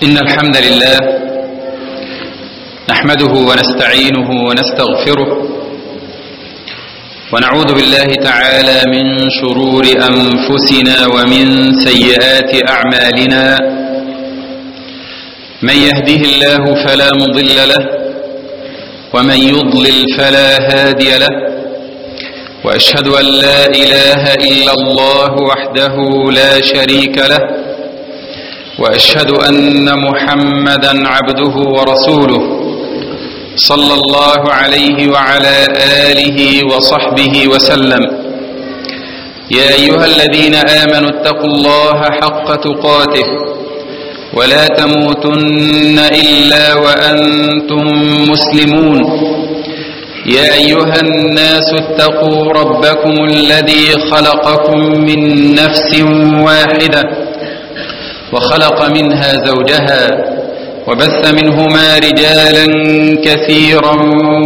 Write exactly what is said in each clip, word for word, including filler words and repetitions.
إن الحمد لله نحمده ونستعينه ونستغفره ونعوذ بالله تعالى من شرور أنفسنا ومن سيئات أعمالنا. من يهده الله فلا مضل له ومن يضلل فلا هادي له، وأشهد أن لا إله إلا الله وحده لا شريك له، وأشهد أن محمدا عبده ورسوله صلى الله عليه وعلى آله وصحبه وسلم. يا أيها الذين آمنوا اتقوا الله حق تقاته ولا تموتن إلا وأنتم مسلمون. يا أيها الناس اتقوا ربكم الذي خلقكم من نفس واحدة وخلق منها زوجها وبث منهما رجالا كثيرا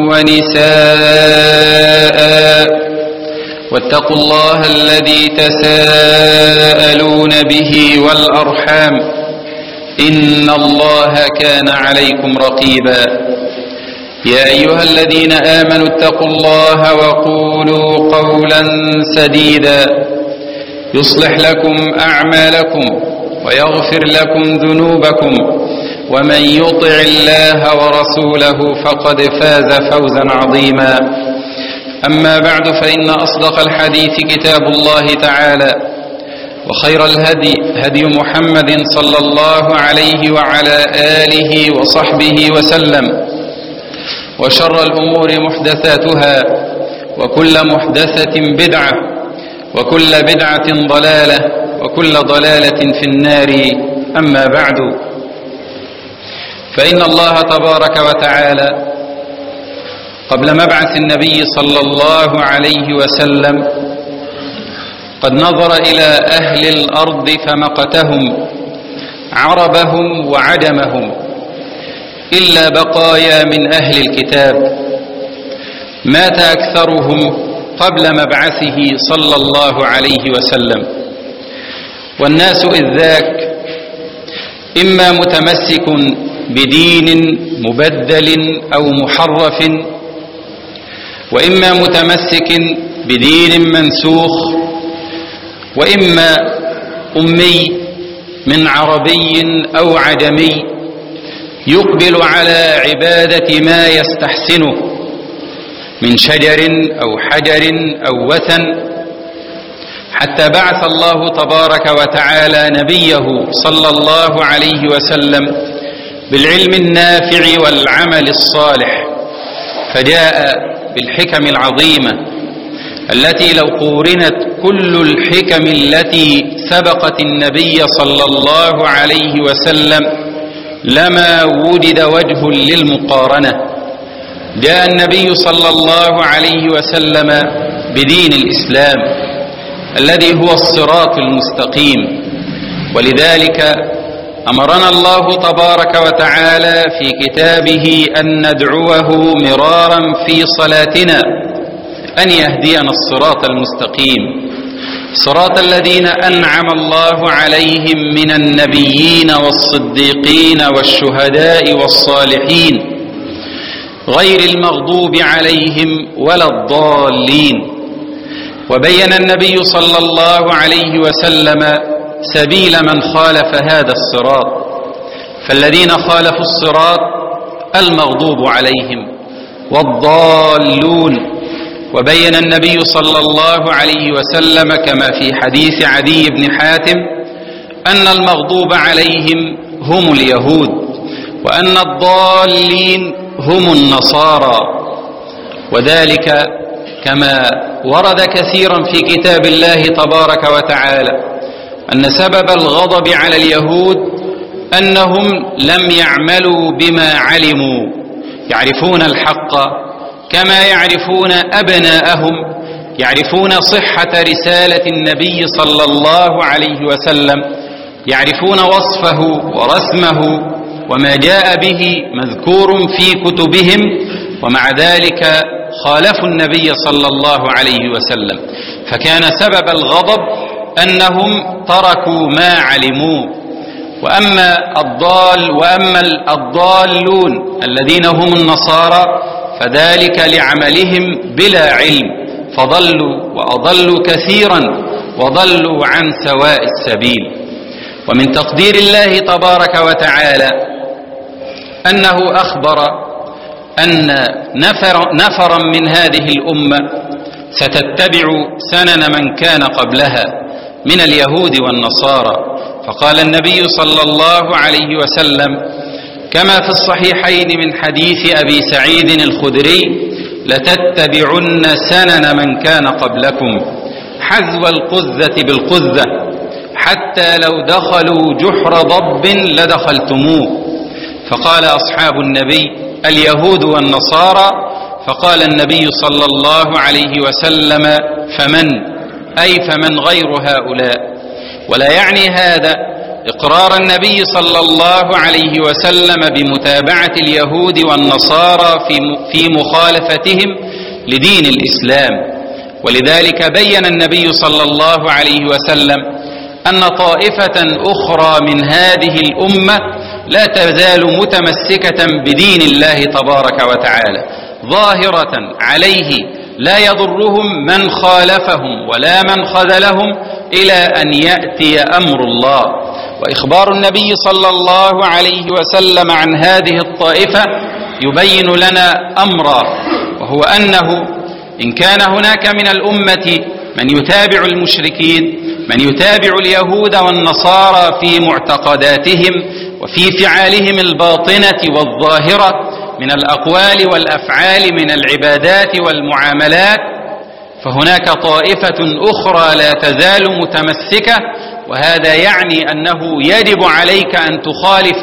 ونساء، واتقوا الله الذي تساءلون به والأرحام إن الله كان عليكم رقيبا. يا أيها الذين آمنوا اتقوا الله وقولوا قولا سديدا يصلح لكم أعمالكم ويغفر لكم ذنوبكم، ومن يطع الله ورسوله فقد فاز فوزا عظيما. أما بعد، فإن أصدق الحديث كتاب الله تعالى، وخير الهدي هدي محمد صلى الله عليه وعلى آله وصحبه وسلم، وشر الأمور محدثاتها، وكل محدثة بدعة، وكل بدعة ضلالة، وكل ضلالة في النار. أما بعد، فإن الله تبارك وتعالى قبل مبعث النبي صلى الله عليه وسلم قد نظر إلى أهل الأرض فمقتهم عربهم وعجمهم إلا بقايا من أهل الكتاب. مات أكثرهم قبل مبعثه صلى الله عليه وسلم، والناس إذ ذاك إما متمسك بدين مبدل أو محرف، وإما متمسك بدين منسوخ، وإما أمي من عربي أو عجمي يقبل على عبادة ما يستحسنه من شجر أو حجر أو وثن، حتى بعث الله تبارك وتعالى نبيه صلى الله عليه وسلم بالعلم النافع والعمل الصالح، فجاء بالحكم العظيمة التي لو قورنت كل الحكم التي سبقت النبي صلى الله عليه وسلم لما وجد وجه للمقارنة. جاء النبي صلى الله عليه وسلم بدين الإسلام الذي هو الصراط المستقيم، ولذلك أمرنا الله تبارك وتعالى في كتابه أن ندعوه مرارا في صلاتنا أن يهدينا الصراط المستقيم، صراط الذين أنعم الله عليهم من النبيين والصديقين والشهداء والصالحين غير المغضوب عليهم ولا الضالين. وبين النبي صلى الله عليه وسلم سبيل من خالف هذا الصراط، فالذين خالفوا الصراط المغضوب عليهم والضالون. وبين النبي صلى الله عليه وسلم كما في حديث عدي بن حاتم أن المغضوب عليهم هم اليهود، وأن الضالين هم النصارى، وذلك كما ورد كثيرا في كتاب الله تبارك وتعالى أن سبب الغضب على اليهود أنهم لم يعملوا بما علموا، يعرفون الحق كما يعرفون أبناءهم، يعرفون صحة رسالة النبي صلى الله عليه وسلم، يعرفون وصفه ورسمه وما جاء به مذكور في كتبهم، ومع ذلك خالفوا النبي صلى الله عليه وسلم. فكان سبب الغضب أنهم تركوا ما علموا وأما الضال وأما الضالون الذين هم النصارى فذلك لعملهم بلا علم، فضلوا وأضلوا كثيرا وضلوا عن سواء السبيل. ومن تقدير الله تبارك وتعالى أنه أخبر أن نفر نفرا من هذه الأمة ستتبع سنن من كان قبلها من اليهود والنصارى، فقال النبي صلى الله عليه وسلم كما في الصحيحين من حديث أبي سعيد الخدري: لتتبعن سنن من كان قبلكم حذو القذة بالقذة حتى لو دخلوا جحر ضب لدخلتموه. فقال أصحاب النبي: اليهود والنصارى. فقال النبي صلى الله عليه وسلم: فمن؟ أي فمن غير هؤلاء. ولا يعني هذا إقرار النبي صلى الله عليه وسلم بمتابعة اليهود والنصارى في مخالفتهم لدين الإسلام، ولذلك بين النبي صلى الله عليه وسلم أن طائفة أخرى من هذه الأمة لا تزال متمسكة بدين الله تبارك وتعالى ظاهرة عليه، لا يضرهم من خالفهم ولا من خذلهم إلى أن يأتي أمر الله. وإخبار النبي صلى الله عليه وسلم عن هذه الطائفة يبين لنا أمرا، وهو أنه إن كان هناك من الأمة من يتابع المشركين، من يتابع اليهود والنصارى في معتقداتهم وفي فعالهم الباطنة والظاهرة من الأقوال والأفعال من العبادات والمعاملات، فهناك طائفة أخرى لا تزال متمسكة، وهذا يعني أنه يجب عليك أن تخالف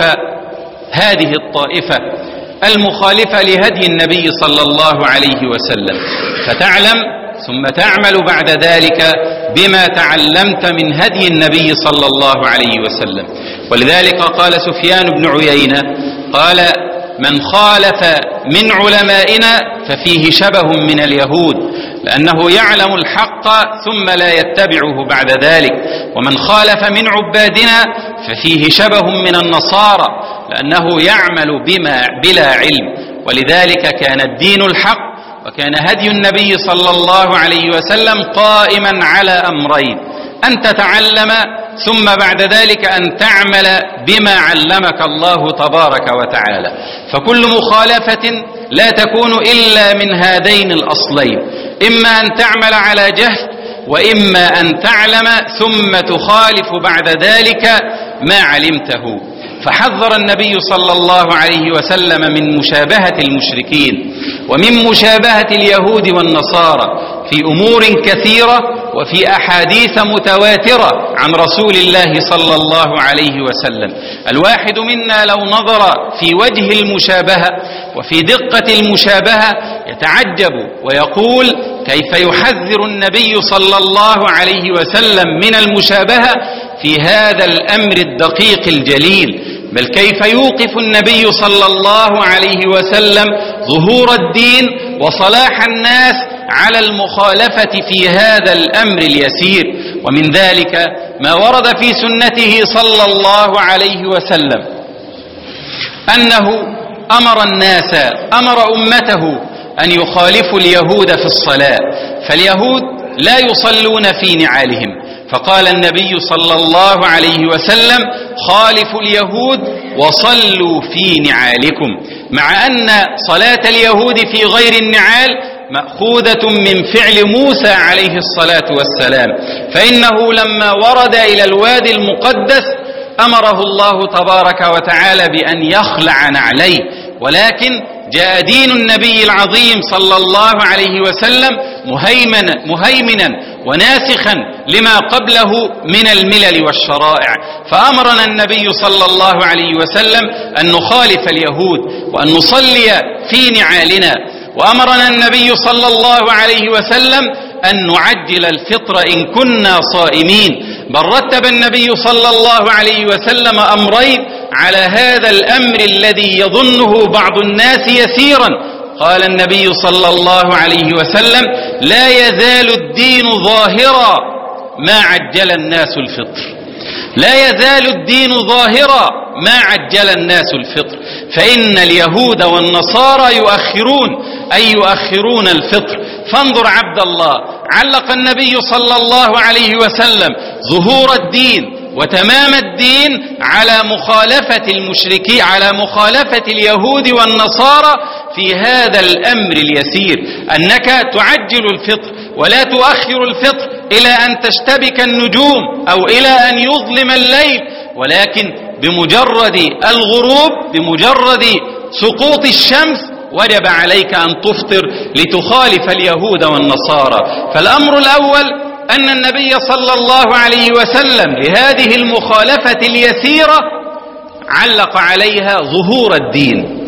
هذه الطائفة المخالفة لهدي النبي صلى الله عليه وسلم، فتعلم ثم تعمل بعد ذلك بما تعلمت من هدي النبي صلى الله عليه وسلم. ولذلك قال سفيان بن عيينة قال: من خالف من علمائنا ففيه شبه من اليهود، لأنه يعلم الحق ثم لا يتبعه بعد ذلك، ومن خالف من عبادنا ففيه شبه من النصارى، لأنه يعمل بما بلا علم. ولذلك كان الدين الحق وكان هدي النبي صلى الله عليه وسلم قائما على أمرين: أن تتعلم ثم بعد ذلك أن تعمل بما علمك الله تبارك وتعالى. فكل مخالفة لا تكون إلا من هذين الأصلين: إما أن تعمل على جهل، وإما أن تعلم ثم تخالف بعد ذلك ما علمته. فحذر النبي صلى الله عليه وسلم من مشابهة المشركين ومن مشابهة اليهود والنصارى في أمور كثيرة وفي أحاديث متواترة عن رسول الله صلى الله عليه وسلم. الواحد منا لو نظر في وجه المشابهة وفي دقة المشابهة يتعجب ويقول: كيف يحذر النبي صلى الله عليه وسلم من المشابهة في هذا الأمر الدقيق الجليل؟ بل كيف يوقف النبي صلى الله عليه وسلم ظهور الدين وصلاح الناس على المخالفة في هذا الأمر اليسير؟ ومن ذلك ما ورد في سنته صلى الله عليه وسلم أنه أمر الناس أمر أمته أن يخالفوا اليهود في الصلاة، فاليهود لا يصلون في نعالهم، فقال النبي صلى الله عليه وسلم: خالفوا اليهود وصلوا في نعالكم، مع أن صلاة اليهود في غير النعال مأخوذة من فعل موسى عليه الصلاة والسلام، فإنه لما ورد إلى الوادي المقدس أمره الله تبارك وتعالى بأن يخلع نعليه، ولكن جاء دين النبي العظيم صلى الله عليه وسلم مهيمنا, مهيمنا وناسخا لما قبله من الملل والشرائع، فأمرنا النبي صلى الله عليه وسلم أن نخالف اليهود وأن نصلي في نعالنا، وأمرنا النبي صلى الله عليه وسلم أن نعجل الفطر إن كنا صائمين، بل رتب النبي صلى الله عليه وسلم أمرين على هذا الأمر الذي يظنه بعض الناس يسيرا. قال النبي صلى الله عليه وسلم: لا يزال الدين ظاهرا ما عجل الناس الفطر. لا يزال الدين ظاهرا ما عجل الناس الفطر، فإن اليهود والنصارى يؤخرون أي يؤخرون الفطر. فانظر عبد الله، علق النبي صلى الله عليه وسلم ظهور الدين وتمام الدين على مخالفة المشركين، على مخالفة اليهود والنصارى في هذا الأمر اليسير، أنك تعجل الفطر ولا تؤخر الفطر إلى أن تشتبك النجوم أو إلى أن يظلم الليل، ولكن بمجرد الغروب، بمجرد سقوط الشمس وجب عليك أن تفطر لتخالف اليهود والنصارى. فالأمر الأول أن النبي صلى الله عليه وسلم لهذه المخالفة اليسيرة علق عليها ظهور الدين.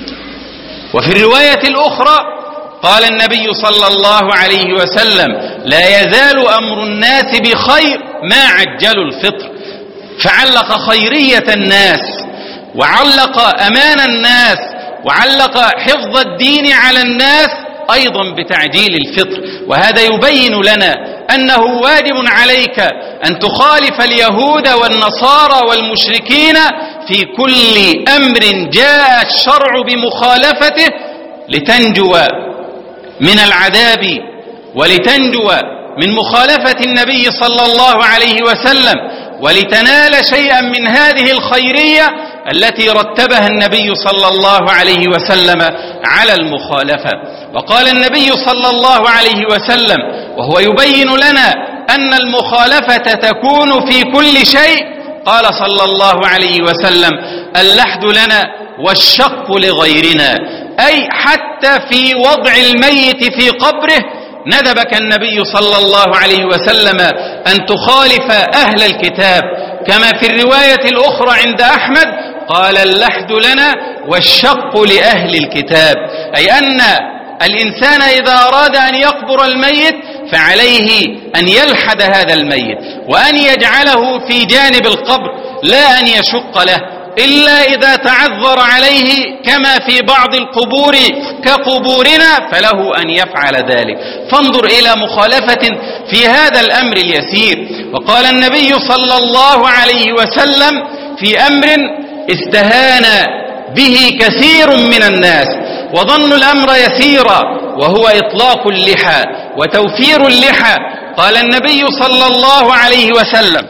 وفي الرواية الأخرى قال النبي صلى الله عليه وسلم: لا يزال أمر الناس بخير ما عجلوا الفطر، فعلق خيرية الناس وعلق أمان الناس وعلق حفظ الدين على الناس أيضا بتعجيل الفطر. وهذا يبين لنا أنه واجب عليك أن تخالف اليهود والنصارى والمشركين في كل أمر جاء الشرع بمخالفته لتنجو من العذاب ولتنجو من مخالفة النبي صلى الله عليه وسلم، ولتنال شيئا من هذه الخيرية التي رتبها النبي صلى الله عليه وسلم على المخالفة. وقال النبي صلى الله عليه وسلم وهو يبين لنا أن المخالفة تكون في كل شيء، قال صلى الله عليه وسلم: اللحد لنا والشق لغيرنا، أي حتى في وضع الميت في قبره ندبك النبي صلى الله عليه وسلم أن تخالف أهل الكتاب، كما في الرواية الأخرى عند أحمد قال: اللحد لنا والشق لأهل الكتاب، أي أن الإنسان إذا أراد أن يقبر الميت فعليه أن يلحد هذا الميت وأن يجعله في جانب القبر، لا أن يشق له إلا إذا تعذر عليه كما في بعض القبور كقبورنا فله أن يفعل ذلك. فانظر إلى مخالفة في هذا الأمر اليسير. وقال النبي صلى الله عليه وسلم في أمر استهان به كثير من الناس وظنوا الأمر يسيرا، وهو إطلاق اللحى وتوفير اللحى. قال النبي صلى الله عليه وسلم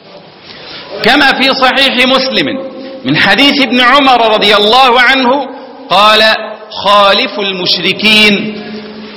كما في صحيح مسلم من حديث ابن عمر رضي الله عنه قال: خالفوا المشركين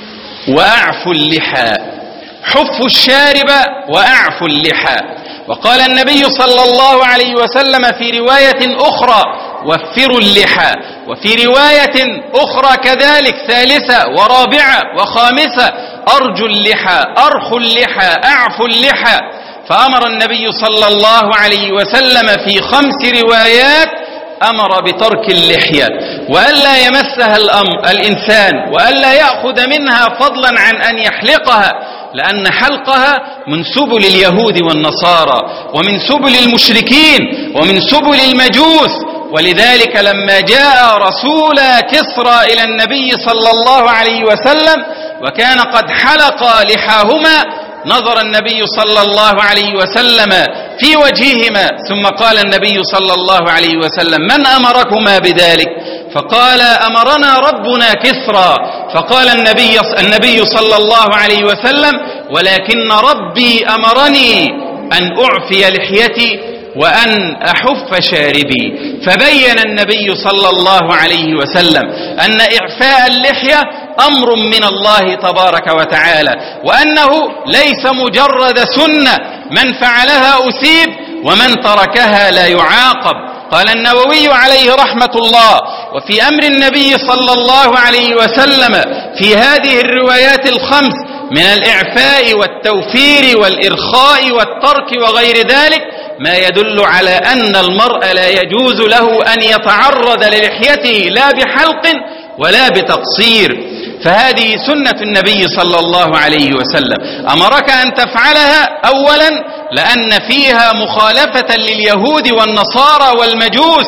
وأعفوا اللحى، حفوا الشارب وأعفوا اللحى. وقال النبي صلى الله عليه وسلم في رواية أخرى: وفروا اللحى. وفي رواية أخرى كذلك ثالثة ورابعة وخامسة: أرجوا اللحى، أرخوا اللحى، أعفوا اللحى. فأمر النبي صلى الله عليه وسلم في خمس روايات أمر بترك اللحية وألا يمسها الأمر الإنسان وألا يأخذ منها فضلا عن أن يحلقها، لأن حلقها من سبل اليهود والنصارى ومن سبل المشركين ومن سبل المجوس. ولذلك لما جاء رسول كسرى إلى النبي صلى الله عليه وسلم وكان قد حلق لحاهما نظر النبي صلى الله عليه وسلم في وجههما ثم قال النبي صلى الله عليه وسلم: من أمركما بذلك؟ فقال: أمرنا ربنا كسرى. فقال النبي النبي صلى الله عليه وسلم: ولكن ربي أمرني أن أعفي لحيتي وأن أحف شاربي. فبين النبي صلى الله عليه وسلم أن إعفاء اللحية أمر من الله تبارك وتعالى، وأنه ليس مجرد سنة من فعلها أثيب ومن تركها لا يعاقب. قال النووي عليه رحمة الله: وفي أمر النبي صلى الله عليه وسلم في هذه الروايات الخمس من الإعفاء والتوفير والإرخاء والترك وغير ذلك ما يدل على أن المرء لا يجوز له أن يتعرض للحيته لا بحلق ولا بتقصير. فهذه سنة النبي صلى الله عليه وسلم، أمرك أن تفعلها أولا لأن فيها مخالفة لليهود والنصارى والمجوس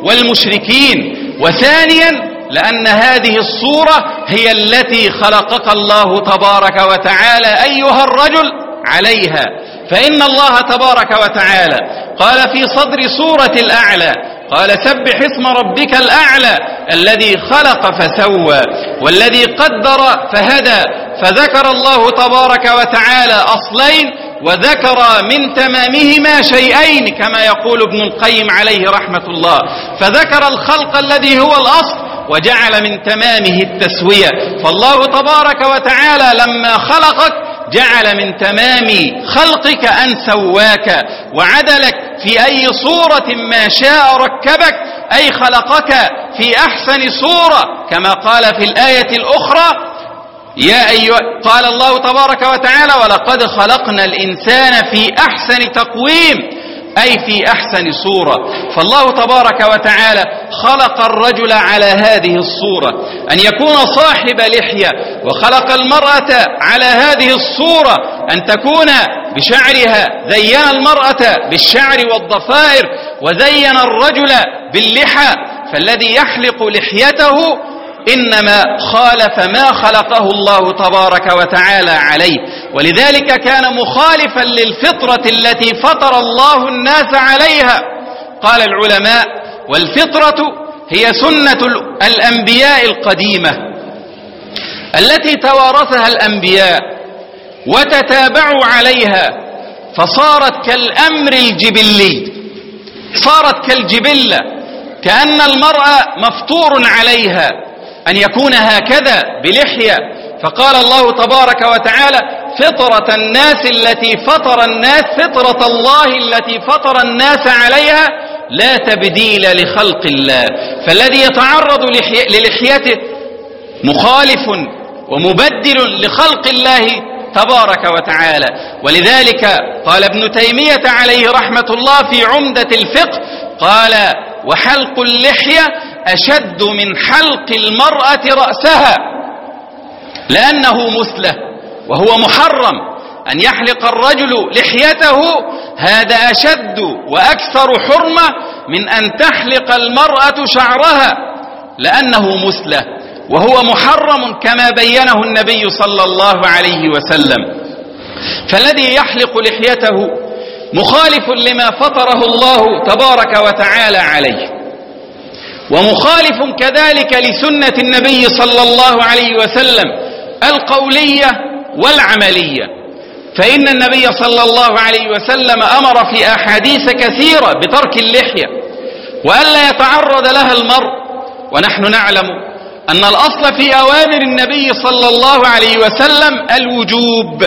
والمشركين، وثانيا لأن هذه الصورة هي التي خلقك الله تبارك وتعالى أيها الرجل عليها. فإن الله تبارك وتعالى قال في صدر سورة الأعلى قال سبح اسم ربك الأعلى الذي خلق فسوى والذي قدر فهدى. فذكر الله تبارك وتعالى أصلين وذكر من تمامهما شيئين كما يقول ابن القيم عليه رحمة الله، فذكر الخلق الذي هو الأصل وجعل من تمامه التسوية. فالله تبارك وتعالى لما خلقك جعل من تمام خلقك أن سواك وعدلك في أي صورة ما شاء ركبك، أي خلقك في أحسن صورة كما قال في الآية الأخرى يا أيها قال الله تبارك وتعالى ولقد خلقنا الإنسان في أحسن تقويم، أي في أحسن صورة. فالله تبارك وتعالى خلق الرجل على هذه الصورة أن يكون صاحب لحية، وخلق المرأة على هذه الصورة أن تكون بشعرها، زين المرأة بالشعر والضفائر وزين الرجل باللحى. فالذي يحلق لحيته إنما خالف ما خلقه الله تبارك وتعالى عليه، ولذلك كان مخالفا للفطرة التي فطر الله الناس عليها. قال العلماء والفطرة هي سنة الأنبياء القديمة التي توارثها الأنبياء وتتابعوا عليها، فصارت كالأمر الجبلي، صارت كالجبلة، كأن المرأة مفطور عليها أن يكون هكذا بلحية. فقال الله تبارك وتعالى فطرة الناس التي فطر الناس فطرة الله التي فطر الناس عليها لا تبديل لخلق الله. فالذي يتعرض للحيته مخالف ومبدل لخلق الله تبارك وتعالى. ولذلك قال ابن تيمية عليه رحمة الله في عمدة الفقه قال وحلق اللحية أشد من حلق المرأة رأسها، لأنه مثله وهو محرم أن يحلق الرجل لحيته، هذا أشد وأكثر حرمة من أن تحلق المرأة شعرها، لأنه مثله وهو محرم كما بينه النبي صلى الله عليه وسلم. فالذي يحلق لحيته مخالف لما فطره الله تبارك وتعالى عليه، ومخالف كذلك لسنة النبي صلى الله عليه وسلم القولية والعملية. فإن النبي صلى الله عليه وسلم أمر في أحاديث كثيرة بترك اللحية وألا يتعرض لها المرء، ونحن نعلم أن الأصل في أوامر النبي صلى الله عليه وسلم الوجوب،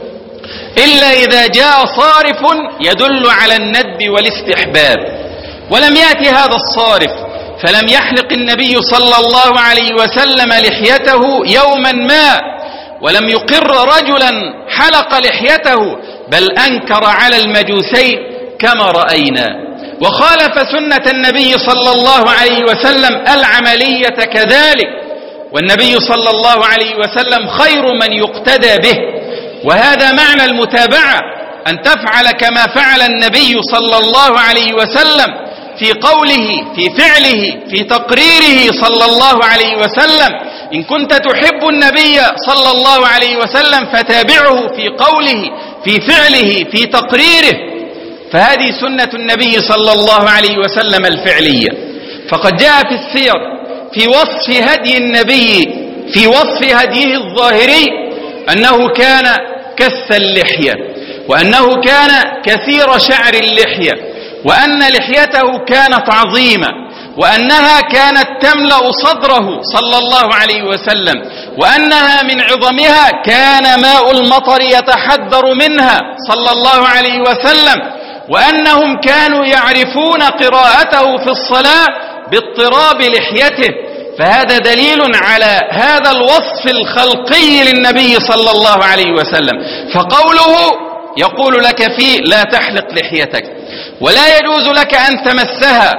إلا إذا جاء صارف يدل على الندب والاستحباب، ولم يأتي هذا الصارف فلم يحلق النبي صلى الله عليه وسلم لحيته يوما ما، ولم يقر رجلا حلق لحيته، بل أنكر على المجوسين كما رأينا. وخالف سنة النبي صلى الله عليه وسلم العملية كذلك، والنبي صلى الله عليه وسلم خير من يقتدى به، وهذا معنى المتابعة، أن تفعل كما فعل النبي صلى الله عليه وسلم في قوله في فعله في تقريره صلى الله عليه وسلم. إن كنت تحب النبي صلى الله عليه وسلم فتابعه في قوله في فعله في تقريره، فهذه سنة النبي صلى الله عليه وسلم الفعلية. فقد جاء في السير في وصف هدي النبي في وصف هديه الظاهري أنه كان كث اللحية، وأنه كان كثير شعر اللحية، وأن لحيته كانت عظيمة، وأنها كانت تملأ صدره صلى الله عليه وسلم، وأنها من عظمها كان ماء المطر يتحدر منها صلى الله عليه وسلم، وأنهم كانوا يعرفون قراءته في الصلاة باضطراب لحيته. فهذا دليل على هذا الوصف الخلقي للنبي صلى الله عليه وسلم. فقوله يقول لك فيه لا تحلق لحيتك ولا يجوز لك أن تمسها،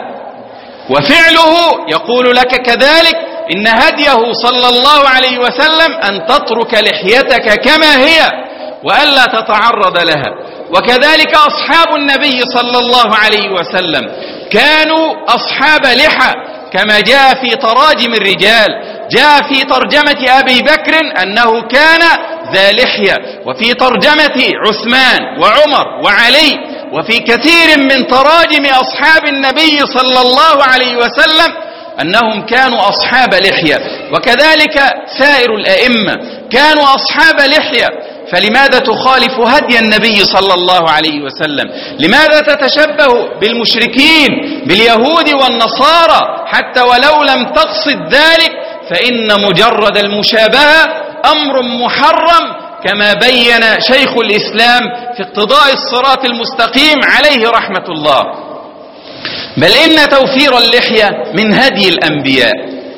وفعله يقول لك كذلك إن هديه صلى الله عليه وسلم أن تترك لحيتك كما هي وألا تتعرض لها. وكذلك أصحاب النبي صلى الله عليه وسلم كانوا أصحاب لحى، كما جاء في تراجم الرجال، جاء في ترجمة أبي بكر أنه كان ذا لحية، وفي ترجمة عثمان وعمر وعلي، وفي كثير من تراجم أصحاب النبي صلى الله عليه وسلم أنهم كانوا أصحاب لحية، وكذلك سائر الأئمة كانوا أصحاب لحية. فلماذا تخالف هدي النبي صلى الله عليه وسلم؟ لماذا تتشبه بالمشركين باليهود والنصارى حتى ولو لم تقصد ذلك؟ فإن مجرد المشابهة أمر محرم، كما بين شيخ الإسلام في اقتضاء الصراط المستقيم عليه رحمة الله. بل إن توفير اللحية من هدي الأنبياء،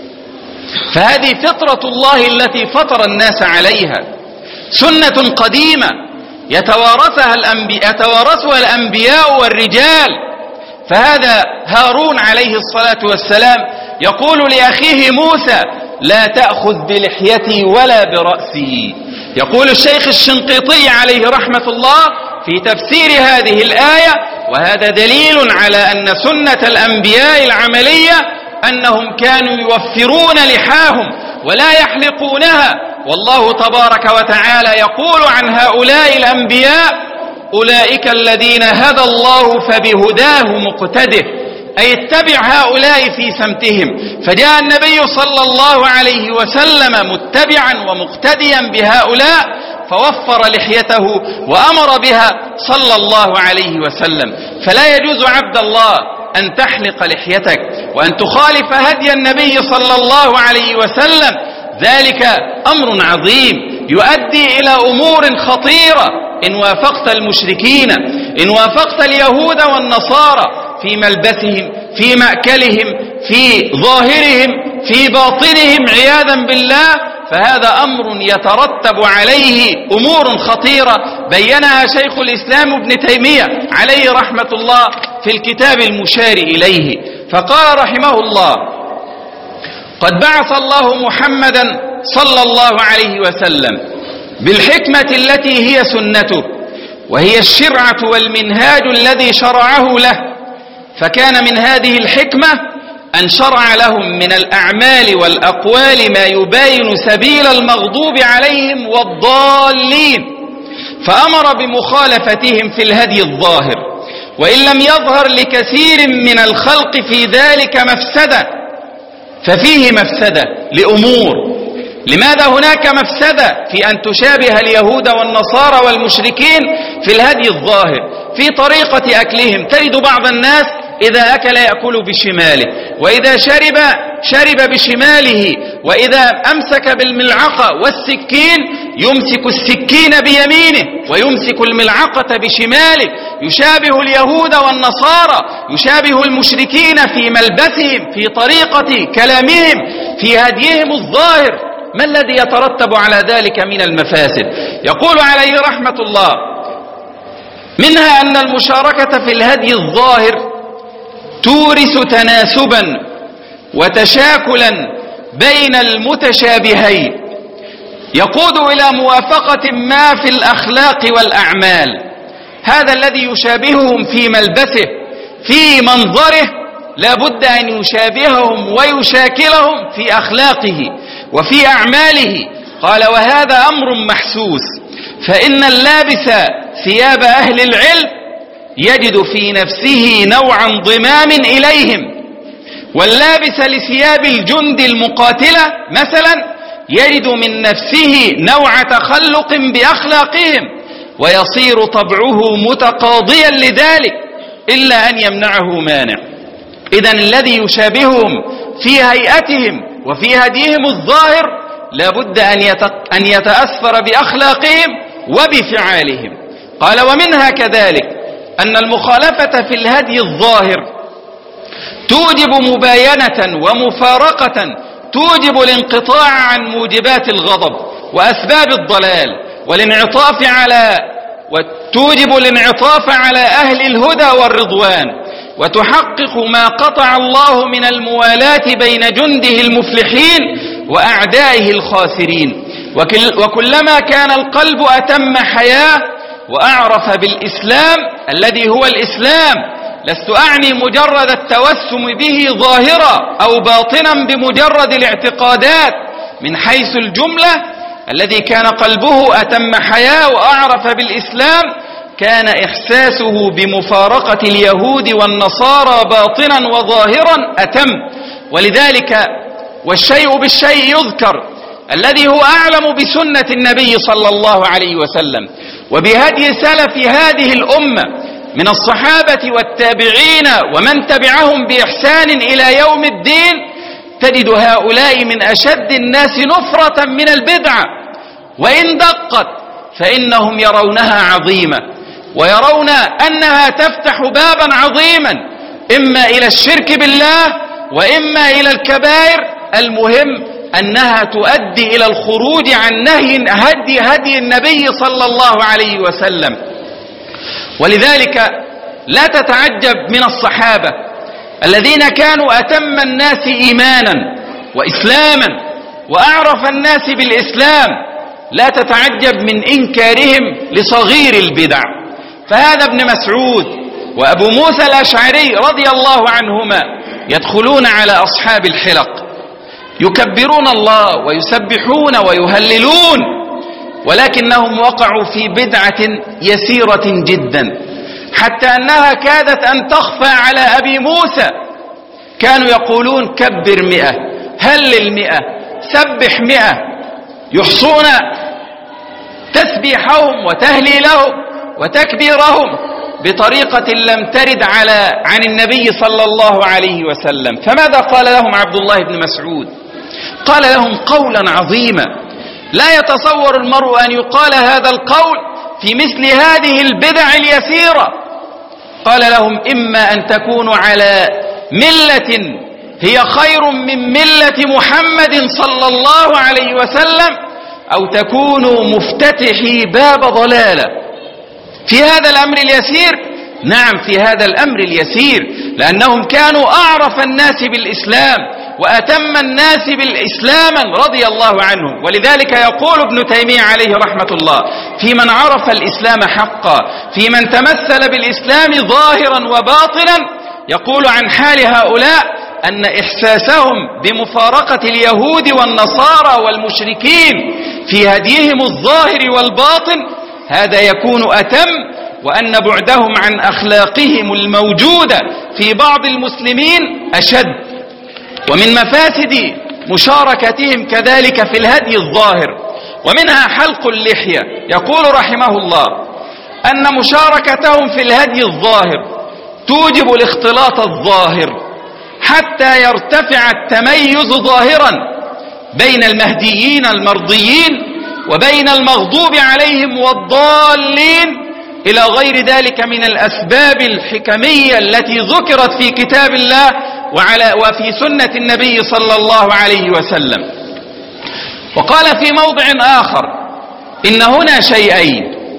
فهذه فطرة الله التي فطر الناس عليها، سنة قديمة يتوارثها الأنبياء, يتوارثها الأنبياء والرجال. فهذا هارون عليه الصلاة والسلام يقول لأخيه موسى: لا تأخذ بلحيتي ولا برأسي. يقول الشيخ الشنقيطي عليه رحمة الله في تفسير هذه الآية: وهذا دليل على أن سنة الأنبياء العملية أنهم كانوا يوفرون لحاهم ولا يحلقونها. والله تبارك وتعالى يقول عن هؤلاء الأنبياء: أولئك الذين هدى الله فبهداه مقتده، أي اتبع هؤلاء في سمتهم. فجاء النبي صلى الله عليه وسلم متبعا ومقتديا بهؤلاء، فوفر لحيته وأمر بها صلى الله عليه وسلم. فلا يجوز عبد الله أن تحلق لحيتك وأن تخالف هدي النبي صلى الله عليه وسلم، ذلك أمر عظيم يؤدي إلى أمور خطيرة إن وافقت المشركين، إن وافقت اليهود والنصارى في ملبسهم، في مأكلهم، في ظاهرهم، في باطنهم عياذا بالله. فهذا أمر يترتب عليه أمور خطيرة بينها شيخ الإسلام ابن تيمية عليه رحمة الله في الكتاب المشار إليه. فقال رحمه الله: قد بعث الله محمدا صلى الله عليه وسلم بالحكمة التي هي سنته، وهي الشرعة والمنهاج الذي شرعه له. فكان من هذه الحكمة أن شرع لهم من الأعمال والأقوال ما يباين سبيل المغضوب عليهم والضالين، فأمر بمخالفتهم في الهدي الظاهر، وإن لم يظهر لكثير من الخلق في ذلك مفسدة، ففيه مفسدة لأمور. لماذا هناك مفسدة في أن تشابه اليهود والنصارى والمشركين في الهدي الظاهر؟ في طريقة أكلهم، تجد بعض الناس إذا أكل يأكل بشماله، وإذا شرب شرب بشماله، وإذا أمسك بالملعقة والسكين يمسك السكين بيمينه ويمسك الملعقة بشماله، يشابه اليهود والنصارى، يشابه المشركين في ملبسهم، في طريقة كلامهم، في هديهم الظاهر. ما الذي يترتب على ذلك من المفاسد؟ يقول عليه رحمة الله: منها أن المشاركة في الهدي الظاهر تورث تناسبا وتشاكلا بين المتشابهين، يقود إلى موافقة ما في الأخلاق والأعمال. هذا الذي يشابههم في ملبسه، في منظره، لا بد أن يشابههم ويشاكلهم في أخلاقه وفي أعماله. قال: وهذا أمر محسوس، فإن اللابس ثياب أهل العلم يجد في نفسه نوع انضمام إليهم، واللابس لثياب الجند المقاتلة مثلا يجد من نفسه نوع تخلق بأخلاقهم، ويصير طبعه متقاضيا لذلك إلا أن يمنعه مانع. إذن الذي يشابههم في هيئتهم وفي هديهم الظاهر لا بد أن يتأثر بأخلاقهم وبفعالهم. قال: ومنها كذلك أن المخالفة في الهدي الظاهر توجب مباينة ومفارقة، توجب الانقطاع عن موجبات الغضب وأسباب الضلال والانعطاف على وتوجب الانعطاف على أهل الهدى والرضوان، وتحقق ما قطع الله من الموالاة بين جنده المفلحين وأعدائه الخاسرين. وكلما كان القلب أتم حياة وأعرف بالإسلام الذي هو الإسلام، لست أعني مجرد التوسم به ظاهرا أو باطنا بمجرد الاعتقادات، من حيث الجملة الذي كان قلبه أتم حياة وأعرف بالإسلام كان إحساسه بمفارقة اليهود والنصارى باطنا وظاهرا أتم. ولذلك والشيء بالشيء يذكر، الذي هو أعلم بسنة النبي صلى الله عليه وسلم وبهدي سلف هذه الأمة من الصحابة والتابعين ومن تبعهم بإحسان إلى يوم الدين، تجد هؤلاء من أشد الناس نفرة من البدعة، وإن دقت فإنهم يرونها عظيمة، ويرون أنها تفتح بابا عظيما إما إلى الشرك بالله وإما إلى الكبائر. المهم أنها تؤدي إلى الخروج عن نهي هدي هدي النبي صلى الله عليه وسلم. ولذلك لا تتعجب من الصحابة الذين كانوا أتم الناس إيمانا وإسلاما وأعرف الناس بالإسلام، لا تتعجب من إنكارهم لصغير البدع. فهذا ابن مسعود وأبو موسى الأشعري رضي الله عنهما يدخلون على أصحاب الحلق يكبرون الله ويسبحون ويهللون، ولكنهم وقعوا في بدعة يسيرة جدا حتى أنها كادت أن تخفى على أبي موسى. كانوا يقولون كبر مئة، هلل مئة، سبح مئة، يحصون تسبيحهم وتهليلهم وتكبيرهم بطريقة لم ترد على عن النبي صلى الله عليه وسلم. فماذا قال لهم عبد الله بن مسعود؟ قال لهم قولا عظيما لا يتصور المرء أن يقال هذا القول في مثل هذه البدع اليسيرة. قال لهم إما أن تكونوا على ملة هي خير من ملة محمد صلى الله عليه وسلم، أو تكونوا مفتتحي باب ضلالة. في هذا الأمر اليسير، نعم في هذا الأمر اليسير، لأنهم كانوا أعرف الناس بالإسلام وأتم الناس بالإسلام رضي الله عنهم. ولذلك يقول ابن تيمية عليه رحمة الله في من عرف الإسلام حقا، في من تمثل بالإسلام ظاهرا وباطنا، يقول عن حال هؤلاء أن إحساسهم بمفارقة اليهود والنصارى والمشركين في هديهم الظاهر والباطن هذا يكون أتم، وأن بعدهم عن أخلاقهم الموجودة في بعض المسلمين أشد. ومن مفاسد مشاركتهم كذلك في الهدي الظاهر ومنها حلق اللحية. يقول رحمه الله أن مشاركتهم في الهدي الظاهر توجب الاختلاط الظاهر حتى يرتفع التميز ظاهرا بين المهديين المرضيين وبين المغضوب عليهم والضالين إلى غير ذلك من الأسباب الحكمية التي ذكرت في كتاب الله وعلى وفي سنة النبي صلى الله عليه وسلم. وقال في موضع آخر إن هنا شيئين،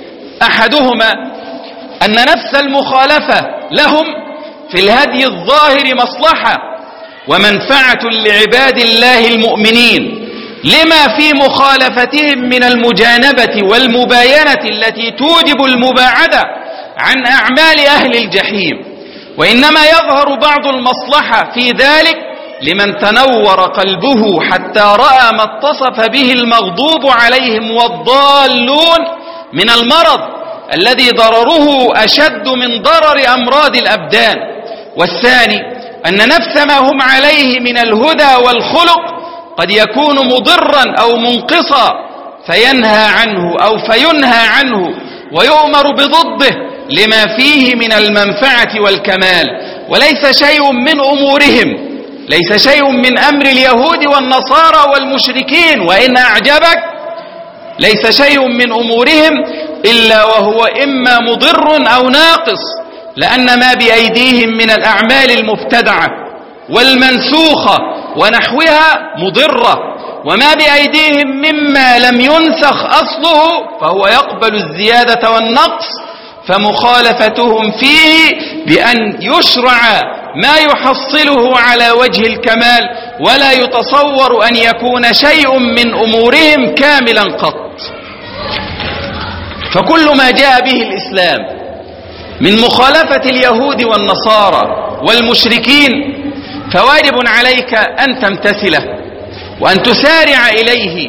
أحدهما أن نفس المخالفة لهم في الهدي الظاهر مصلحة ومنفعة لعباد الله المؤمنين لما في مخالفتهم من المجانبة والمباينة التي توجب المباعدة عن أعمال أهل الجحيم. وإنما يظهر بعض المصلحة في ذلك لمن تنور قلبه حتى رأى ما اتصف به المغضوب عليهم والضالون من المرض الذي ضرره أشد من ضرر أمراض الأبدان. والثاني أن نفس ما هم عليه من الهدى والخلق قد يكون مضرا أو منقصا فينهى عنه أو فينهى عنه ويؤمر بضده لما فيه من المنفعة والكمال. وليس شيء من أمورهم، ليس شيء من أمر اليهود والنصارى والمشركين وإن أعجبك، ليس شيء من أمورهم إلا وهو إما مضر أو ناقص، لأن ما بأيديهم من الأعمال المبتدعة والمنسوخة ونحوها مضرة، وما بأيديهم مما لم ينسخ أصله فهو يقبل الزيادة والنقص. فمخالفتهم فيه بأن يشرع ما يحصله على وجه الكمال ولا يتصور أن يكون شيء من أمورهم كاملا قط. فكل ما جاء به الإسلام من مخالفة اليهود والنصارى والمشركين فواجب عليك أن تمتثله وأن تسارع إليه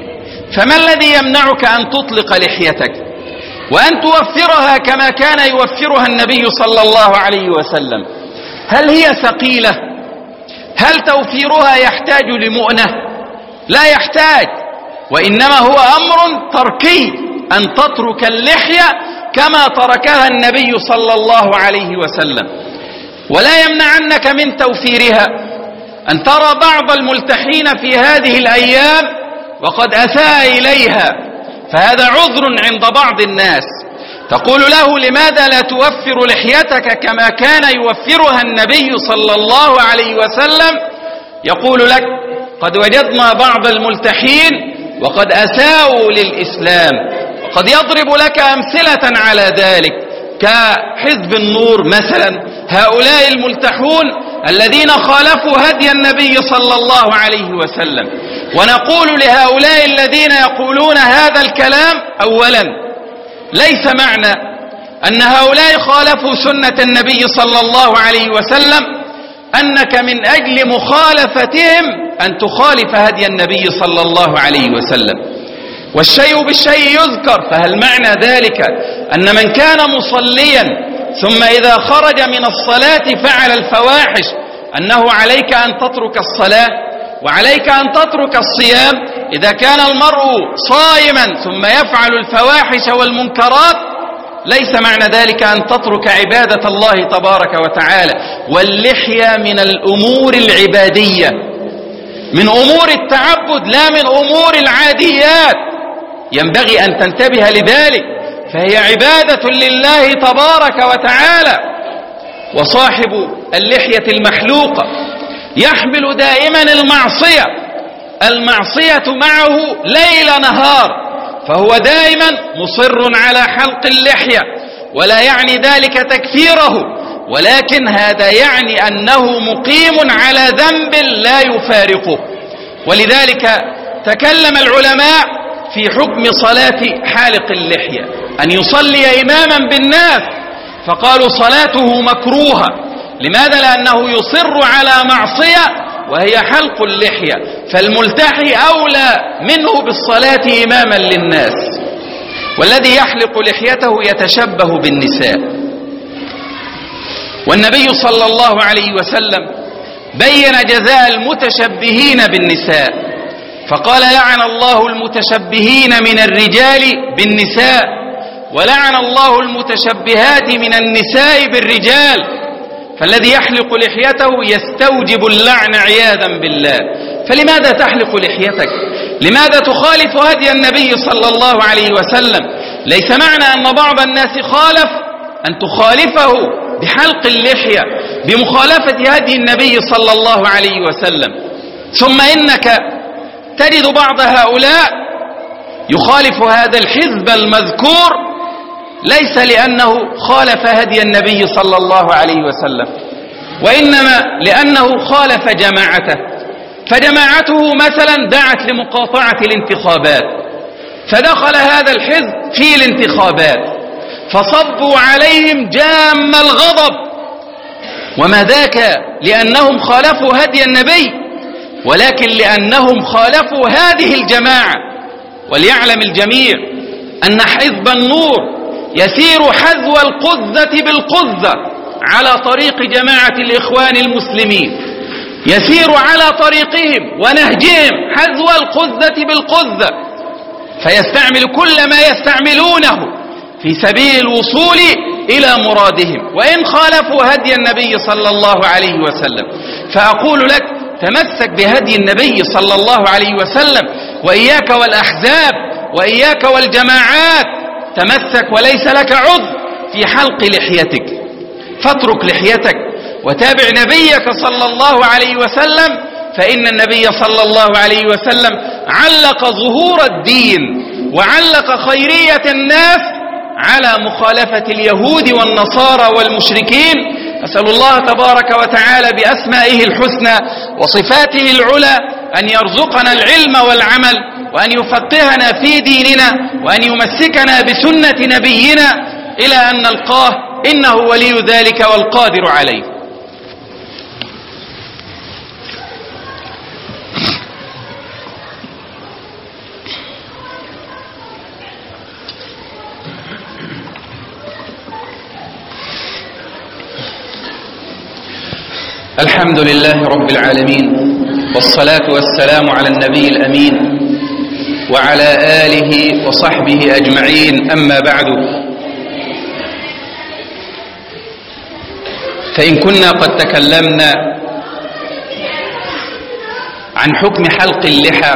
فما الذي يمنعك أن تطلق لحيتك وأن توفرها كما كان يوفرها النبي صلى الله عليه وسلم؟ هل هي ثقيلة؟ هل توفيرها يحتاج لمؤنة؟ لا يحتاج، وإنما هو أمر تركي أن تترك اللحية كما تركها النبي صلى الله عليه وسلم. ولا يمنعنك من توفيرها أن ترى بعض الملتحين في هذه الأيام وقد أساء إليها، فهذا عذر عند بعض الناس. تقول له: لماذا لا توفر لحيتك كما كان يوفرها النبي صلى الله عليه وسلم؟ يقول لك: قد وجدنا بعض الملتحين وقد أساءوا للإسلام، وقد يضرب لك أمثلة على ذلك كحزب النور مثلا، هؤلاء الملتحون الذين خالفوا هدي النبي صلى الله عليه وسلم. ونقول لهؤلاء الذين يقولون هذا الكلام: أولا، ليس معنى أن هؤلاء خالفوا سنة النبي صلى الله عليه وسلم أنك من أجل مخالفتهم أن تخالف هدي النبي صلى الله عليه وسلم. والشيء بالشيء يذكر، فهل معنى ذلك أن من كان مصليا ثم إذا خرج من الصلاة فعل الفواحش أنه عليك أن تترك الصلاة وعليك أن تترك الصيام؟ إذا كان المرء صائما ثم يفعل الفواحش والمنكرات ليس معنى ذلك أن تترك عبادة الله تبارك وتعالى. واللحية من الأمور العبادية، من أمور التعبد لا من أمور العاديات، ينبغي أن تنتبه لذلك، فهي عبادة لله تبارك وتعالى. وصاحب اللحية المحلوقة يحمل دائما المعصية، المعصية معه ليل نهار، فهو دائما مصر على حلق اللحية، ولا يعني ذلك تكفيره، ولكن هذا يعني أنه مقيم على ذنب لا يفارقه. ولذلك تكلم العلماء في حكم صلاة حالق اللحية، أن يصلي إماما بالناس، فقالوا صلاته مكروهة. لماذا؟ لأنه يصر على معصية وهي حلق اللحية، فالملتحي أولى منه بالصلاة إماما للناس. والذي يحلق لحيته يتشبه بالنساء، والنبي صلى الله عليه وسلم بين جزاء المتشبهين بالنساء، فقال: لعن الله المتشبهين من الرجال بالنساء، ولعن الله المتشبهات من النساء بالرجال. فالذي يحلق لحيته يستوجب اللعن عياذا بالله. فلماذا تحلق لحيتك؟ لماذا تخالف هدي النبي صلى الله عليه وسلم؟ ليس معنى أن بعض الناس خالف أن تخالفه بحلق اللحية، بمخالفة هدي النبي صلى الله عليه وسلم. ثم إنك تجد بعض هؤلاء يخالف هذا الحزب المذكور ليس لأنه خالف هدي النبي صلى الله عليه وسلم، وإنما لأنه خالف جماعته. فجماعته مثلا دعت لمقاطعة الانتخابات، فدخل هذا الحزب في الانتخابات فصبوا عليهم جام الغضب، وما ذاك لأنهم خالفوا هدي النبي، ولكن لأنهم خالفوا هذه الجماعة. وليعلم الجميع أن حزب النور يسير حذو القذة بالقذة على طريق جماعة الإخوان المسلمين، يسير على طريقهم ونهجهم حذو القذة بالقذة، فيستعمل كل ما يستعملونه في سبيل الوصول إلى مرادهم، وإن خالفوا هدي النبي صلى الله عليه وسلم. فأقول لك: تمسك بهدي النبي صلى الله عليه وسلم، وإياك والأحزاب وإياك والجماعات، تمسك وليس لك عذر في حلق لحيتك. فاترك لحيتك وتابع نبيك صلى الله عليه وسلم، فإن النبي صلى الله عليه وسلم علق ظهور الدين وعلق خيرية الناس على مخالفة اليهود والنصارى والمشركين. أسأل الله تبارك وتعالى بأسمائه الحسنى وصفاته العلى أن يرزقنا العلم والعمل، وأن يفقهنا في ديننا، وأن يمسكنا بسنة نبينا إلى أن نلقاه، إنه ولي ذلك والقادر عليه. الحمد لله رب العالمين، والصلاة والسلام على النبي الأمين وعلى آله وصحبه أجمعين. أما بعد، فإن كنا قد تكلمنا عن حكم حلق اللحى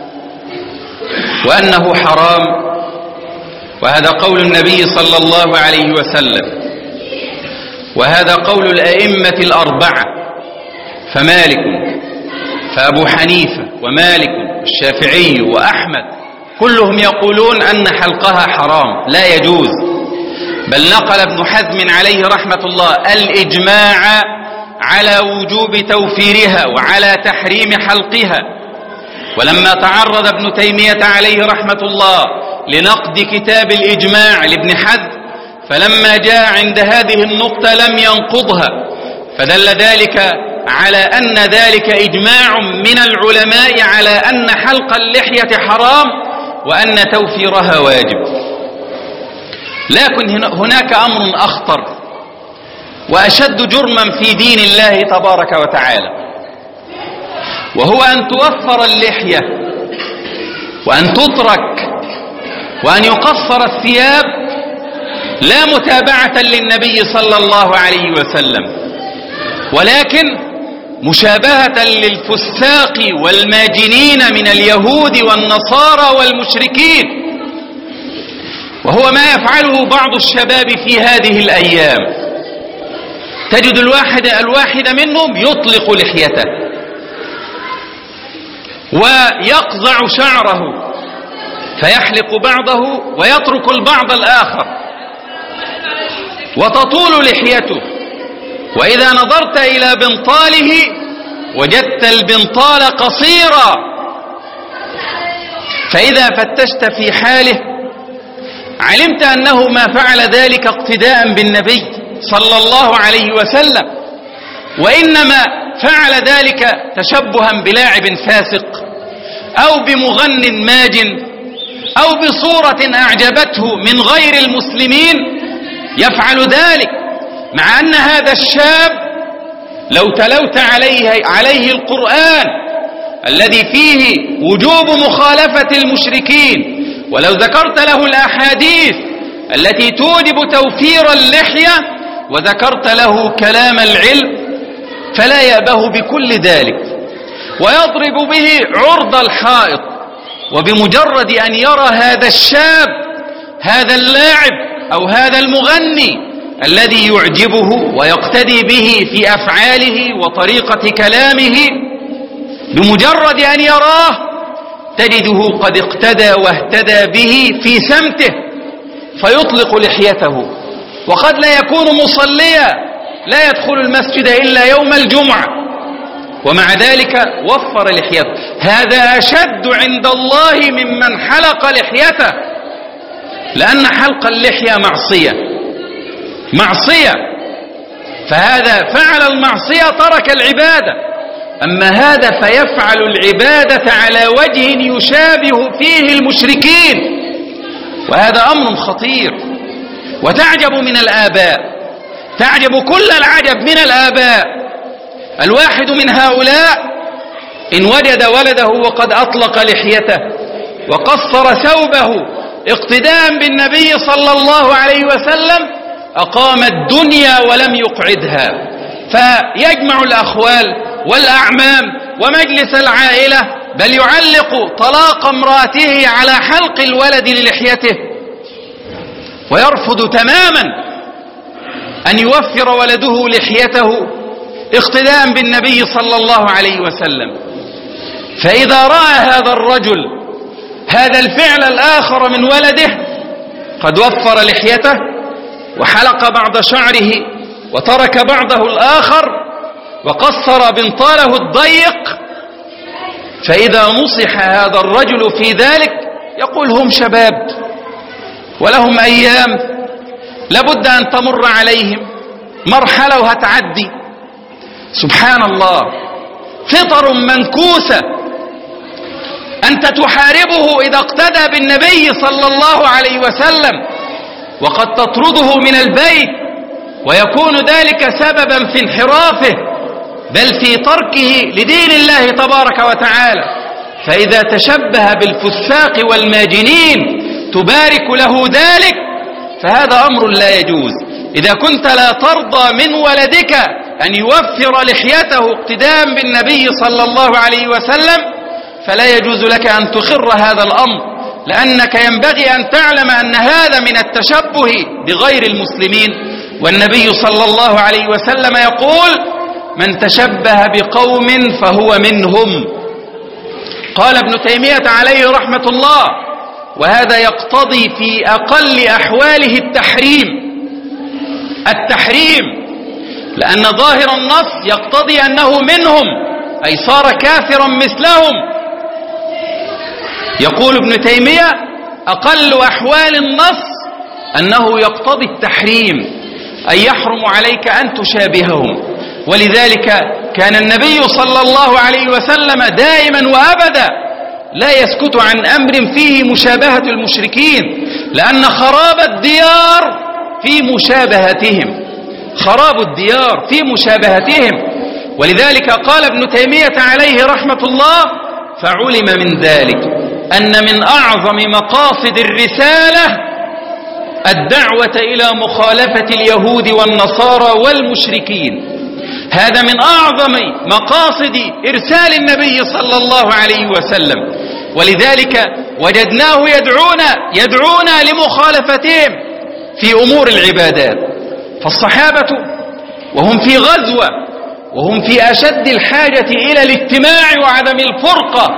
وأنه حرام، وهذا قول النبي صلى الله عليه وسلم، وهذا قول الأئمة الأربعة، فمالك فأبو حنيفة ومالك والشافعي وأحمد كلهم يقولون أن حلقها حرام لا يجوز، بل نقل ابن حزم عليه رحمة الله الإجماع على وجوب توفيرها وعلى تحريم حلقها. ولما تعرض ابن تيمية عليه رحمة الله لنقد كتاب الإجماع لابن حزم، فلما جاء عند هذه النقطة لم ينقضها، فدل ذلك على أن ذلك إجماع من العلماء على أن حلق اللحية حرام وأن توفيرها واجب. لكن هناك أمر أخطر وأشد جرما في دين الله تبارك وتعالى، وهو أن توفر اللحية وأن تترك وأن يقصر الثياب لا متابعة للنبي صلى الله عليه وسلم، ولكن مشابهة للفساق والماجنين من اليهود والنصارى والمشركين، وهو ما يفعله بعض الشباب في هذه الأيام. تجد الواحد الواحد منهم يطلق لحيته ويقزع شعره فيحلق بعضه ويترك البعض الآخر، وتطول لحيته، وإذا نظرت إلى بنطاله وجدت البنطال قصيرا، فإذا فتشت في حاله علمت أنه ما فعل ذلك اقتداء بالنبي صلى الله عليه وسلم، وإنما فعل ذلك تشبها بلاعب فاسق أو بمغن ماج أو بصورة أعجبته من غير المسلمين يفعل ذلك، مع أن هذا الشاب لو تلوت عليه, عليه القرآن الذي فيه وجوب مخالفة المشركين، ولو ذكرت له الأحاديث التي توجب توفير اللحية وذكرت له كلام العلم، فلا يأبه بكل ذلك ويضرب به عرض الحائط. وبمجرد أن يرى هذا الشاب هذا اللاعب أو هذا المغني الذي يعجبه ويقتدي به في أفعاله وطريقة كلامه، بمجرد أن يراه تجده قد اقتدى واهتدى به في سمته فيطلق لحيته، وقد لا يكون مصليا، لا يدخل المسجد إلا يوم الجمعة، ومع ذلك وفر لحيته. هذا أشد عند الله ممن حلق لحيته، لأن حلق اللحية معصية معصية فهذا فعل المعصية ترك العبادة، أما هذا فيفعل العبادة على وجه يشابه فيه المشركين، وهذا أمر خطير. وتعجب من الآباء، تعجب كل العجب من الآباء، الواحد من هؤلاء إن وجد ولده وقد أطلق لحيته وقصر ثوبه اقتداء بالنبي صلى الله عليه وسلم أقام الدنيا ولم يقعدها، فيجمع الأخوال والأعمام ومجلس العائلة، بل يعلق طلاق امرأته على حلق الولد للحيته، ويرفض تماما أن يوفر ولده لحيته اقتداء بالنبي صلى الله عليه وسلم. فإذا رأى هذا الرجل هذا الفعل الآخر من ولده قد وفر لحيته وحلق بعض شعره وترك بعضه الآخر وقصر بنطاله الضيق، فإذا نصح هذا الرجل في ذلك يقول هم شباب ولهم أيام لابد أن تمر عليهم مرحلة وهتعدي. سبحان الله، فطر منكوسة أنت تحاربه إذا اقتدى بالنبي صلى الله عليه وسلم، وقد تطرده من البيت ويكون ذلك سببا في انحرافه بل في تركه لدين الله تبارك وتعالى. فإذا تشبه بالفساق والماجنين تبارك له ذلك، فهذا أمر لا يجوز. إذا كنت لا ترضى من ولدك أن يوفر لحيته اقتداء بالنبي صلى الله عليه وسلم، فلا يجوز لك أن تخر هذا الأمر، لأنك ينبغي أن تعلم أن هذا من التشبه بغير المسلمين. والنبي صلى الله عليه وسلم يقول: من تشبه بقوم فهو منهم. قال ابن تيمية عليه رحمة الله: وهذا يقتضي في أقل أحواله التحريم التحريم لأن ظاهر النص يقتضي أنه منهم، أي صار كافرا مثلهم. يقول ابن تيمية: أقل أحوال النص أنه يقتضي التحريم، أي يحرم عليك أن تشابههم. ولذلك كان النبي صلى الله عليه وسلم دائما وأبدا لا يسكت عن أمر فيه مشابهة المشركين، لأن خراب الديار في مشابهتهم خراب الديار في مشابهتهم. ولذلك قال ابن تيمية عليه رحمة الله: فعلم من ذلك أن من أعظم مقاصد الرسالة الدعوة إلى مخالفة اليهود والنصارى والمشركين. هذا من أعظم مقاصد إرسال النبي صلى الله عليه وسلم. ولذلك وجدناه يدعونا يدعونا لمخالفتهم في أمور العبادات. فالصحابة وهم في غزوة وهم في أشد الحاجة إلى الاجتماع وعدم الفرقة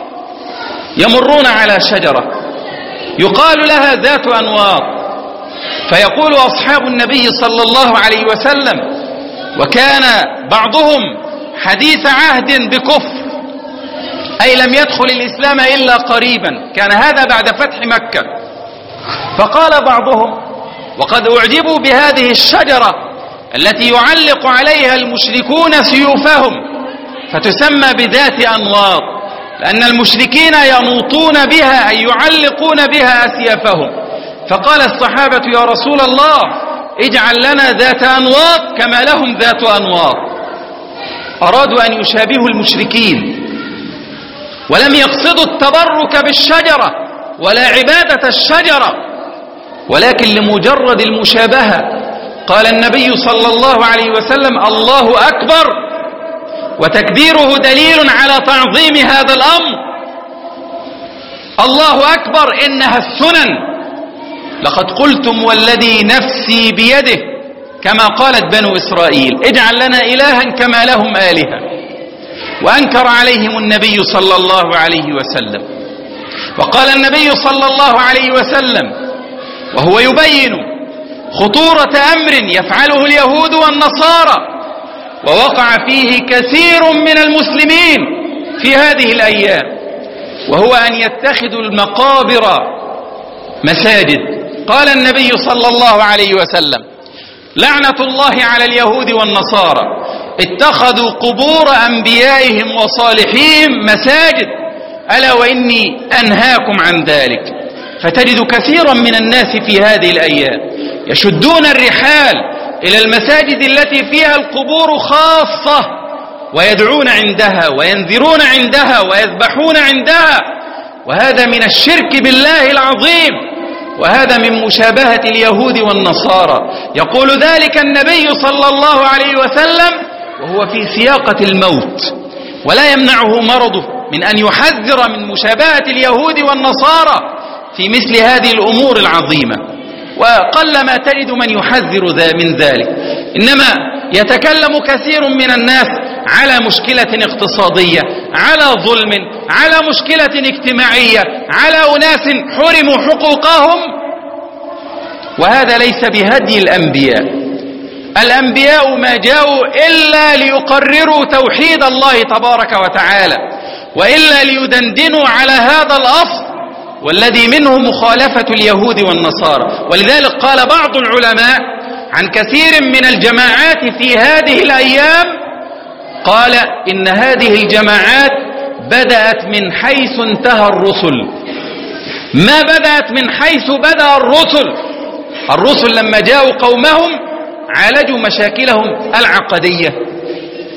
يمرون على شجرة يقال لها ذات أنواط، فيقول أصحاب النبي صلى الله عليه وسلم، وكان بعضهم حديث عهد بكفر، أي لم يدخل الإسلام إلا قريبا، كان هذا بعد فتح مكة. فقال بعضهم: وقد أعجبوا بهذه الشجرة التي يعلق عليها المشركون سيوفهم، فتسمى بذات أنواط، لأن المشركين ينوطون بها أي يعلقون بها أسيافهم. فقال الصحابة: يا رسول الله، اجعل لنا ذات أنواط كما لهم ذات أنواط. أرادوا أن يشابهوا المشركين، ولم يقصدوا التبرك بالشجرة ولا عبادة الشجرة، ولكن لمجرد المشابهة قال النبي صلى الله عليه وسلم: الله أكبر، وتكبيره دليل على تعظيم هذا الأمر. الله أكبر إنها السنن، لقد قلتم والذي نفسي بيده، كما قالت بنو إسرائيل: اجعل لنا إلها كما لهم آلهة. وأنكر عليهم النبي صلى الله عليه وسلم. وقال النبي صلى الله عليه وسلم وهو يبين خطورة أمر يفعله اليهود والنصارى ووقع فيه كثير من المسلمين في هذه الأيام، وهو أن يتخذوا المقابر مساجد. قال النبي صلى الله عليه وسلم: لعنة الله على اليهود والنصارى اتخذوا قبور أنبيائهم وصالحيهم مساجد، ألا وإني أنهاكم عن ذلك. فتجد كثيرا من الناس في هذه الأيام يشدون الرحال إلى المساجد التي فيها القبور خاصة، ويدعون عندها وينذرون عندها ويذبحون عندها، وهذا من الشرك بالله العظيم، وهذا من مشابهة اليهود والنصارى. يقول ذلك النبي صلى الله عليه وسلم وهو في سياقة الموت، ولا يمنعه مرضه من أن يحذر من مشابهة اليهود والنصارى في مثل هذه الأمور العظيمة. وقلما تجد من يحذر من ذلك، إنما يتكلم كثير من الناس على مشكلة اقتصادية، على ظلم، على مشكلة اجتماعية، على أناس حرموا حقوقهم، وهذا ليس بهدي الأنبياء. الأنبياء ما جاءوا إلا ليقرروا توحيد الله تبارك وتعالى، وإلا ليدندنوا على هذا الأصل والذي منه مخالفة اليهود والنصارى. ولذلك قال بعض العلماء عن كثير من الجماعات في هذه الأيام، قال إن هذه الجماعات بدأت من حيث انتهى الرسل، ما بدأت من حيث بدأ الرسل. الرسل لما جاءوا قومهم عالجوا مشاكلهم العقدية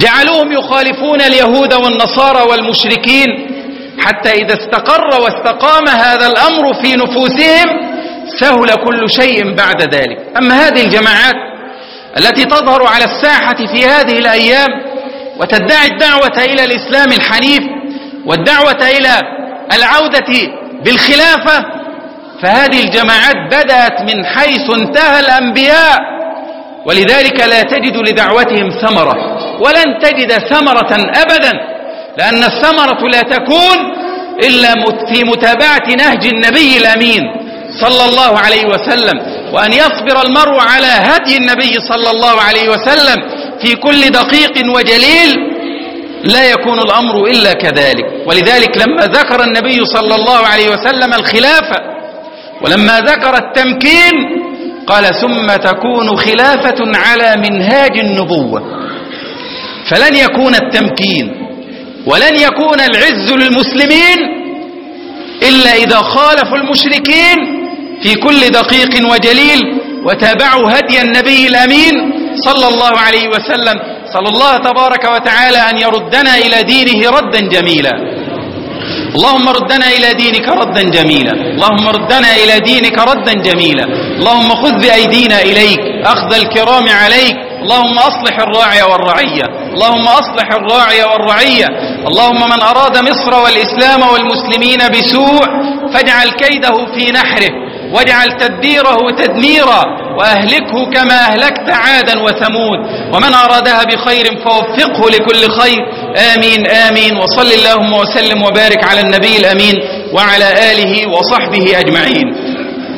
جعلوهم يخالفون اليهود والنصارى والمشركين، حتى إذا استقر واستقام هذا الأمر في نفوسهم سهل كل شيء بعد ذلك. أما هذه الجماعات التي تظهر على الساحة في هذه الأيام وتدعي الدعوة إلى الإسلام الحنيف والدعوة إلى العودة بالخلافة، فهذه الجماعات بدأت من حيث انتهى الأنبياء، ولذلك لا تجد لدعوتهم ثمرة، ولن تجد ثمرة أبدا، لأن الثمرة لا تكون إلا في متابعة نهج النبي الأمين صلى الله عليه وسلم، وأن يصبر المرء على هدي النبي صلى الله عليه وسلم في كل دقيق وجليل، لا يكون الأمر إلا كذلك. ولذلك لما ذكر النبي صلى الله عليه وسلم الخلافة ولما ذكر التمكين قال ثم تكون خلافة على منهاج النبوة. فلن يكون التمكين ولن يكون العز للمسلمين إلا إذا خالفوا المشركين في كل دقيق وجليل وتابعوا هدي النبي الأمين صلى الله عليه وسلم. صلى الله تبارك وتعالى أن يردنا إلى دينه ردا جميلا. اللهم ردنا إلى دينك ردا جميلا، اللهم ردنا إلى دينك ردا جميلا، اللهم خذ بأيدينا إليك أخذ الكرام عليك، اللهم أصلح الراعي والرعية، اللهم أصلح الراعي والرعية، اللهم من أراد مصر والإسلام والمسلمين بسوء فاجعل كيده في نحره واجعل تدبيره تدميرا وأهلكه كما أهلكت عادا وثمود، ومن أرادها بخير فوفقه لكل خير. آمين آمين. وصل اللهم وسلم وبارك على النبي الأمين وعلى آله وصحبه أجمعين.